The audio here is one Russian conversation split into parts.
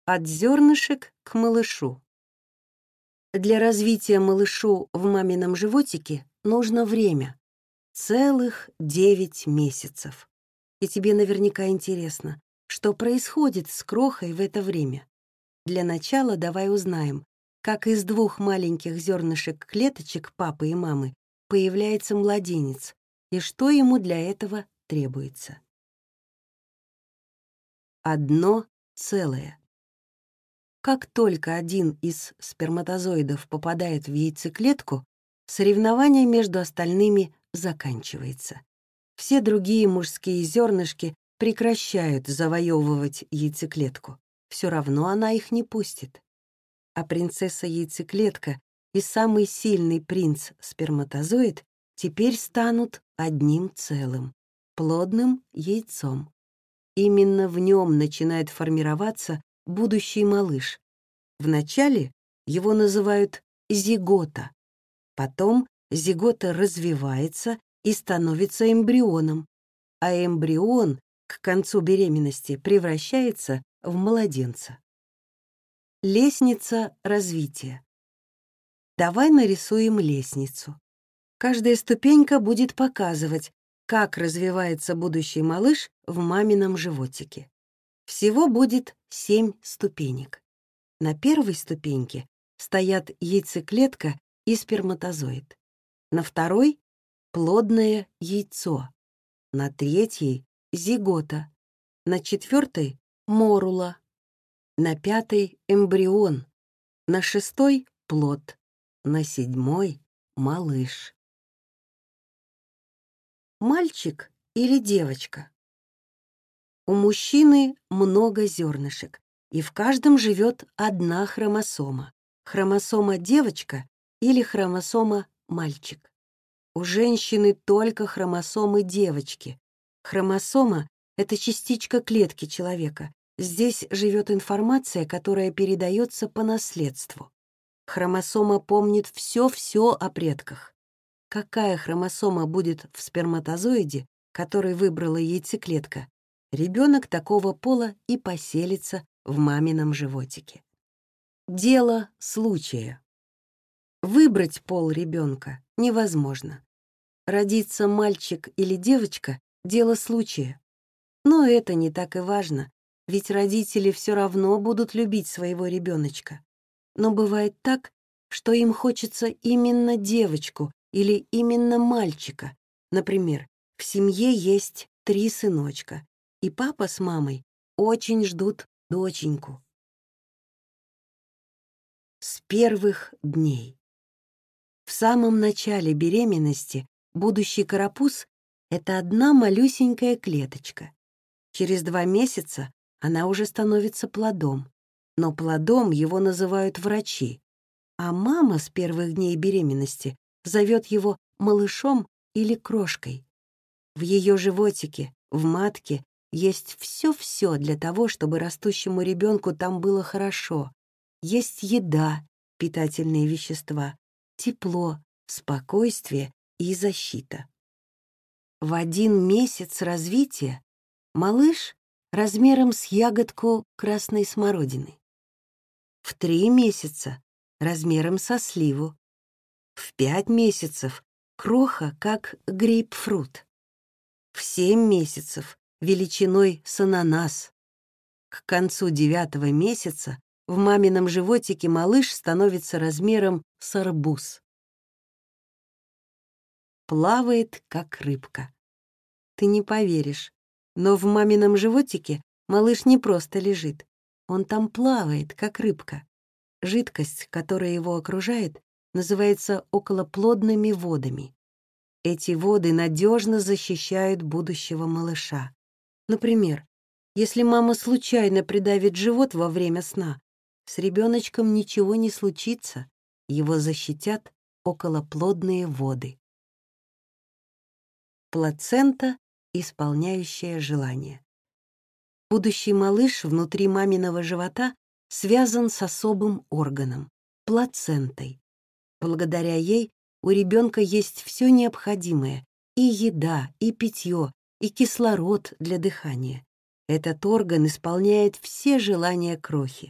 От зернышек к малышу. Для развития малышу в мамином животике нужно время. Целых 9 месяцев. И тебе наверняка интересно, что происходит с крохой в это время. Для начала давай узнаем, как из двух маленьких зернышек клеточек папы и мамы появляется младенец и что ему для этого требуется. Одно целое. Как только один из сперматозоидов попадает в яйцеклетку, соревнование между остальными заканчивается. Все другие мужские зернышки прекращают завоевывать яйцеклетку. Все равно она их не пустит. А принцесса-яйцеклетка и самый сильный принц-сперматозоид теперь станут одним целым, плодным яйцом. Именно в нем начинает формироваться будущий малыш. Вначале его называют зигота. Потом зигота развивается и становится эмбрионом, а эмбрион к концу беременности превращается в младенца. Лестница развития. Давай нарисуем лестницу. Каждая ступенька будет показывать, как развивается будущий малыш в мамином животике. Всего будет 7 ступенек. На первой ступеньке стоят яйцеклетка и сперматозоид. На второй — плодное яйцо. На третьей — зигота. На четвертой — морула. На пятой — эмбрион. На шестой — плод. На седьмой — малыш. Мальчик или девочка? У мужчины много зернышек, и в каждом живет одна хромосома. Хромосома девочка или хромосома мальчик. У женщины только хромосомы девочки. Хромосома — это частичка клетки человека. Здесь живет информация, которая передается по наследству. Хромосома помнит все-все о предках. Какая хромосома будет в сперматозоиде, который выбрала яйцеклетка, ребенок такого пола и поселится в мамином животике. Дело случая. Выбрать пол ребенка невозможно. Родиться мальчик или девочка — дело случая. Но это не так и важно, ведь родители все равно будут любить своего ребеночка. Но бывает так, что им хочется именно девочку или именно мальчика. Например, в семье есть 3 сыночка, и папа с мамой очень ждут доченьку. С первых дней. В самом начале беременности будущий карапуз — это одна малюсенькая клеточка. Через 2 месяца она уже становится плодом, но плодом его называют врачи, а мама с первых дней беременности зовет его малышом или крошкой. В ее животике, в матке, есть все-все для того, чтобы растущему ребенку там было хорошо. Есть еда, питательные вещества, тепло, спокойствие и защита. В 1 месяц развития малыш размером с ягодку красной смородины. В 3 месяца размером со сливу. В 5 месяцев кроха, как грейпфрут. В 7 месяцев величиной с ананас. К концу 9-го месяца в мамином животике малыш становится размером с арбуз. Плавает, как рыбка. Ты не поверишь, но в мамином животике малыш не просто лежит. Он там плавает, как рыбка. Жидкость, которая его окружает, называется околоплодными водами. Эти воды надежно защищают будущего малыша. Например, если мама случайно придавит живот во время сна, с ребеночком ничего не случится, его защитят околоплодные воды. Плацента, исполняющая желание. Будущий малыш внутри маминого живота связан с особым органом — плацентой. Благодаря ей у ребенка есть все необходимое — и еда, и питье, и кислород для дыхания. Этот орган исполняет все желания крохи.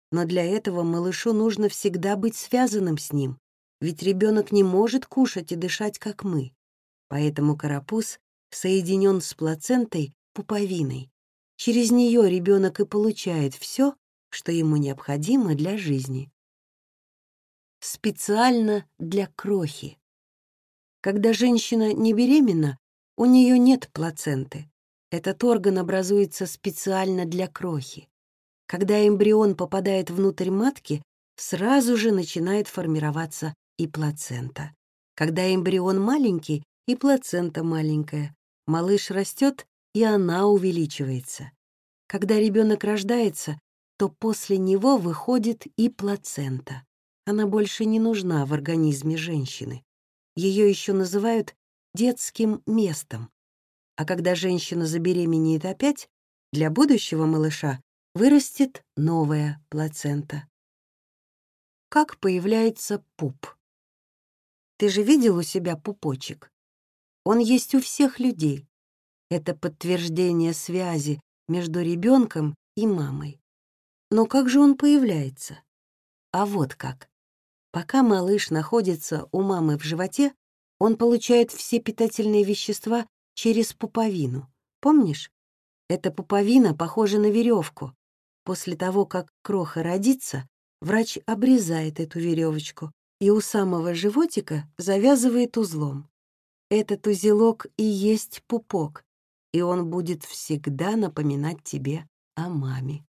Но для этого малышу нужно всегда быть связанным с ним, ведь ребенок не может кушать и дышать, как мы. Поэтому карапуз соединен с плацентой пуповиной. Через нее ребенок и получает все, что ему необходимо для жизни. Специально для крохи. Когда женщина не беременна, у нее нет плаценты. Этот орган образуется специально для крохи. Когда эмбрион попадает внутрь матки, сразу же начинает формироваться и плацента. Когда эмбрион маленький, и плацента маленькая. Малыш растет, и она увеличивается. Когда ребенок рождается, то после него выходит и плацента. Она больше не нужна в организме женщины. Ее еще называют детским местом. А когда женщина забеременеет опять, для будущего малыша вырастет новая плацента. Как появляется пуп? Ты же видел у себя пупочек? Он есть у всех людей. Это подтверждение связи между ребенком и мамой. Но как же он появляется? А вот как. Пока малыш находится у мамы в животе, он получает все питательные вещества через пуповину. Помнишь? Эта пуповина похожа на веревку. После того, как кроха родится, врач обрезает эту веревочку и у самого животика завязывает узлом. Этот узелок и есть пупок, и он будет всегда напоминать тебе о маме.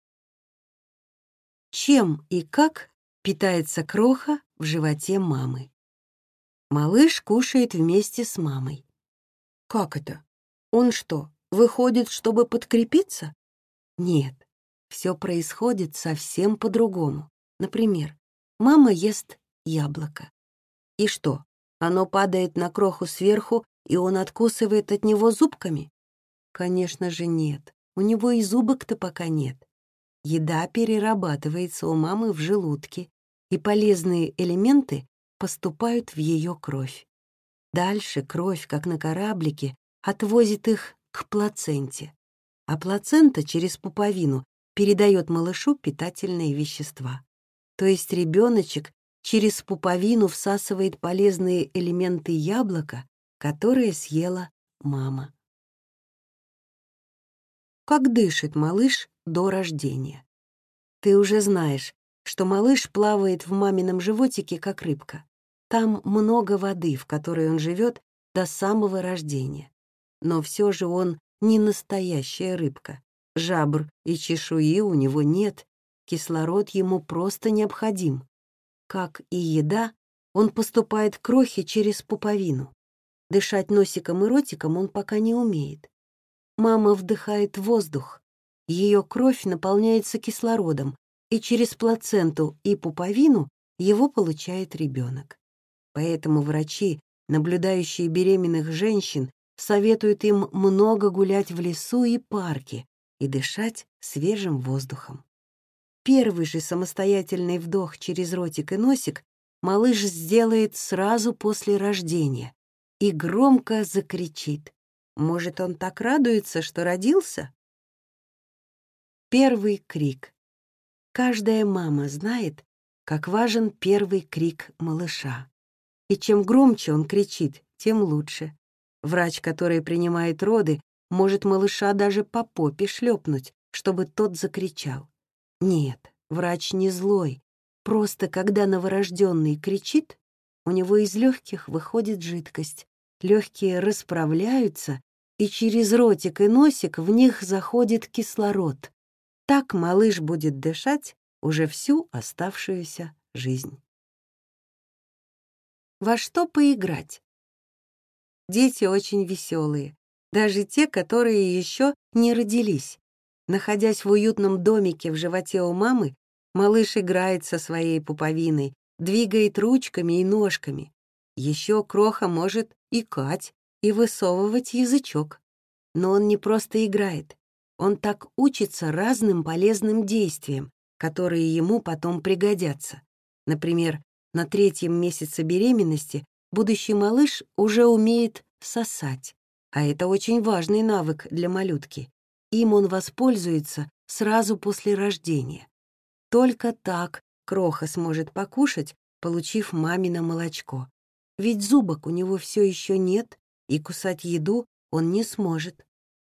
Чем и как питается кроха в животе мамы? Малыш кушает вместе с мамой. Как это? Он что, выходит, чтобы подкрепиться? Нет, все происходит совсем по-другому. Например, мама ест яблоко. И что, оно падает на кроху сверху, и он откусывает от него зубками? Конечно же нет, у него и зубок-то пока нет. Еда перерабатывается у мамы в желудке, и полезные элементы поступают в ее кровь. Дальше кровь, как на кораблике, отвозит их к плаценте, а плацента через пуповину передает малышу питательные вещества. То есть ребеночек через пуповину всасывает полезные элементы яблока, которые съела мама. Как дышит малыш до рождения? Ты уже знаешь, что малыш плавает в мамином животике, как рыбка. Там много воды, в которой он живет до самого рождения. Но все же он не настоящая рыбка. Жабр и чешуи у него нет, кислород ему просто необходим. Как и еда, он поступает к крохе через пуповину. Дышать носиком и ротиком он пока не умеет. Мама вдыхает воздух, ее кровь наполняется кислородом, и через плаценту и пуповину его получает ребенок. Поэтому врачи, наблюдающие беременных женщин, советуют им много гулять в лесу и парке и дышать свежим воздухом. Первый же самостоятельный вдох через ротик и носик малыш сделает сразу после рождения и громко закричит. Может, он так радуется, что родился? Первый крик. Каждая мама знает, как важен первый крик малыша. И чем громче он кричит, тем лучше. Врач, который принимает роды, может малыша даже по попе шлепнуть, чтобы тот закричал. Нет, врач не злой. Просто когда новорожденный кричит, у него из легких выходит жидкость, легкие расправляются, и через ротик и носик в них заходит кислород. Так малыш будет дышать уже всю оставшуюся жизнь. Во что поиграть? Дети очень веселые, даже те, которые еще не родились. Находясь в уютном домике в животе у мамы, малыш играет со своей пуповиной, двигает ручками и ножками. Еще кроха может икать и высовывать язычок. Но он не просто играет. Он так учится разным полезным действиям, которые ему потом пригодятся. Например, на 3-м месяце беременности будущий малыш уже умеет сосать, а это очень важный навык для малютки. Им он воспользуется сразу после рождения. только так Кроха сможет покушать, получив мамино молочко. Ведь зубок у него все еще нет, и кусать еду он не сможет.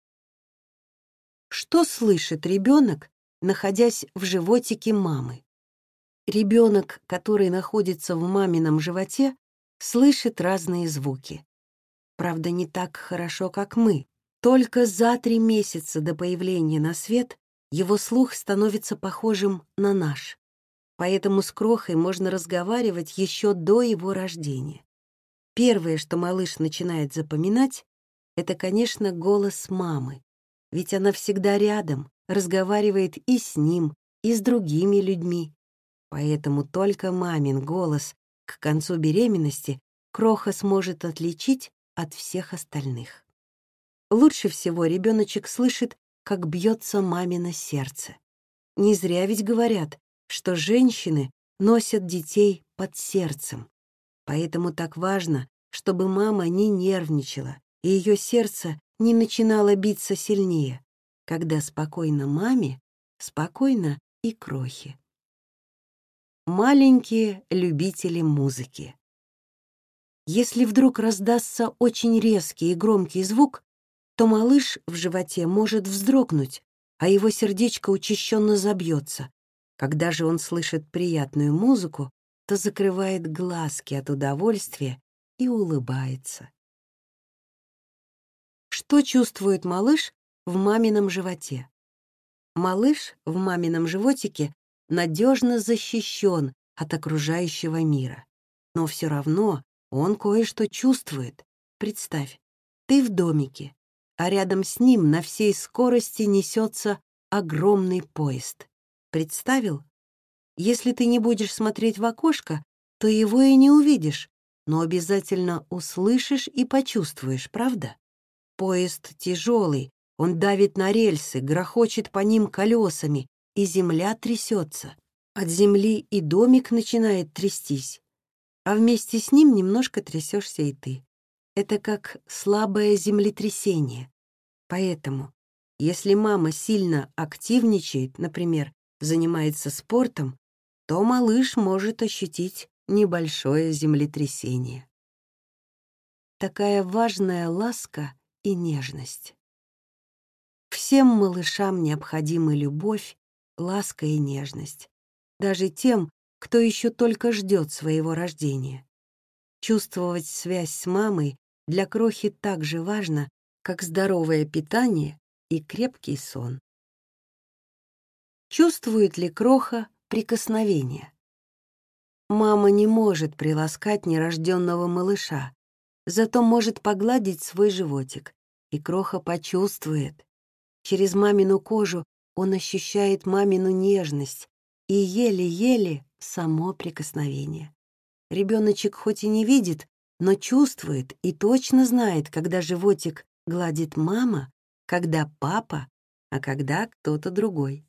Что слышит ребенок, находясь в животике мамы? Ребенок, который находится в мамином животе, слышит разные звуки. Правда, не так хорошо, как мы. Только за 3 месяца до появления на свет его слух становится похожим на наш. Поэтому с Крохой можно разговаривать еще до его рождения. Первое, что малыш начинает запоминать, это, конечно, голос мамы. Ведь она всегда рядом, разговаривает и с ним, и с другими людьми. Поэтому только мамин голос к концу беременности Кроха сможет отличить от всех остальных. Лучше всего ребеночек слышит, как бьется мамино сердце. Не зря ведь говорят, что женщины носят детей под сердцем. Поэтому так важно, чтобы мама не нервничала, и ее сердце не начинало биться сильнее. Когда спокойно маме, спокойно и Крохе. Маленькие любители музыки. Если вдруг раздастся очень резкий и громкий звук, то малыш в животе может вздрогнуть, а его сердечко учащенно забьется. Когда же он слышит приятную музыку, то закрывает глазки от удовольствия и улыбается. Что чувствует малыш в мамином животе? Малыш в мамином животике надежно защищен от окружающего мира. Но все равно он кое-что чувствует. Представь, ты в домике, а рядом с ним на всей скорости несется огромный поезд. Представил? Если ты не будешь смотреть в окошко, то его и не увидишь, но обязательно услышишь и почувствуешь, правда? Поезд тяжелый, он давит на рельсы, грохочет по ним колесами, и земля трясется. От земли и домик начинает трястись, а вместе с ним немножко трясешься и ты. Это как слабое землетрясение. Поэтому, если мама сильно активничает, например, занимается спортом, то малыш может ощутить небольшое землетрясение. Такая важная ласка и нежность. Всем малышам необходимы любовь, ласка и нежность, даже тем, кто еще только ждет своего рождения. Чувствовать связь с мамой для Крохи так же важно, как здоровое питание и крепкий сон. Чувствует ли Кроха прикосновение? Мама не может приласкать нерожденного малыша, зато может погладить свой животик, и Кроха почувствует. Через мамину кожу он ощущает мамину нежность и еле-еле само прикосновение. Ребеночек хоть и не видит, но чувствует и точно знает, когда животик гладит мама, когда папа, а когда кто-то другой.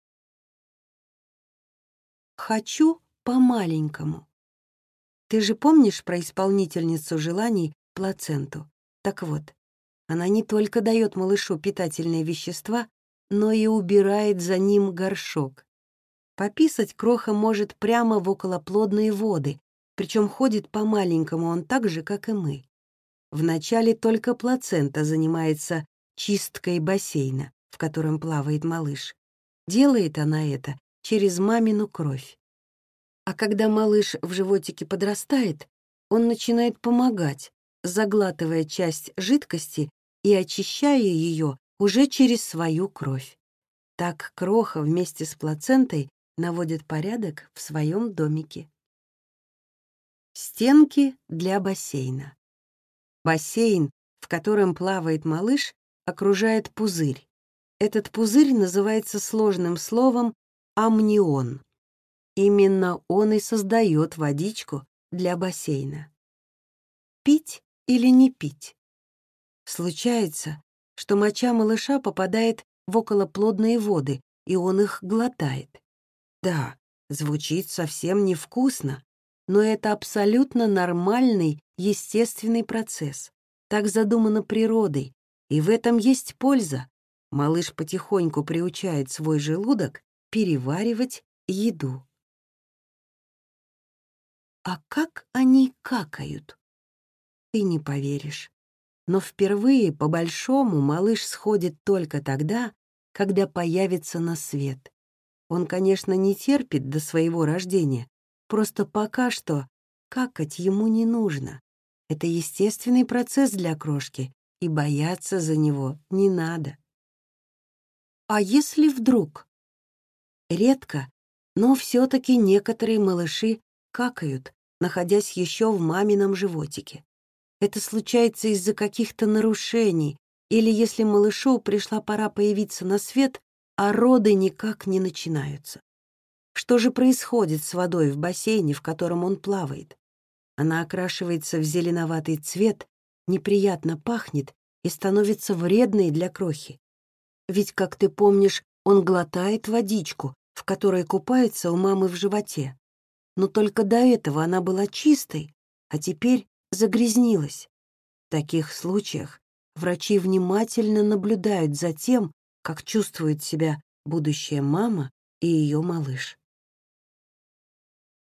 Хочу по-маленькому. Ты же помнишь про исполнительницу желаний плаценту? Так вот, она не только дает малышу питательные вещества, но и убирает за ним горшок. Пописать Кроха может прямо в околоплодные воды, причем ходит по-маленькому он так же, как и мы. Вначале только плацента занимается чисткой бассейна, в котором плавает малыш. Делает она это через мамину кровь. А когда малыш в животике подрастает, он начинает помогать, заглатывая часть жидкости и очищая ее уже через свою кровь. Так Кроха вместе с плацентой наводит порядок в своем домике. Стенки для бассейна. Бассейн, в котором плавает малыш, окружает пузырь. Этот пузырь называется сложным словом амнион. Именно он и создает водичку для бассейна. Пить или не пить? Случается, что моча малыша попадает в околоплодные воды, и он их глотает. Да, звучит совсем невкусно, но это абсолютно нормальный, естественный процесс. Так задумано природой, и в этом есть польза. Малыш потихоньку приучает свой желудок переваривать и еду. А как они какают? Ты не поверишь. Но впервые по-большому малыш сходит только тогда, когда появится на свет. Он, конечно, не терпит до своего рождения, просто пока что какать ему не нужно. Это естественный процесс для крошки, и бояться за него не надо. А если вдруг? Редко, но все-таки некоторые малыши какают, находясь еще в мамином животике. Это случается из-за каких-то нарушений или если малышу пришла пора появиться на свет, а роды никак не начинаются. Что же происходит с водой в бассейне, в котором он плавает? Она окрашивается в зеленоватый цвет, неприятно пахнет и становится вредной для крохи. Ведь, как ты помнишь, он глотает водичку, в которой купается у мамы в животе. Но только до этого она была чистой, а теперь загрязнилась. В таких случаях врачи внимательно наблюдают за тем, как чувствует себя будущая мама и ее малыш.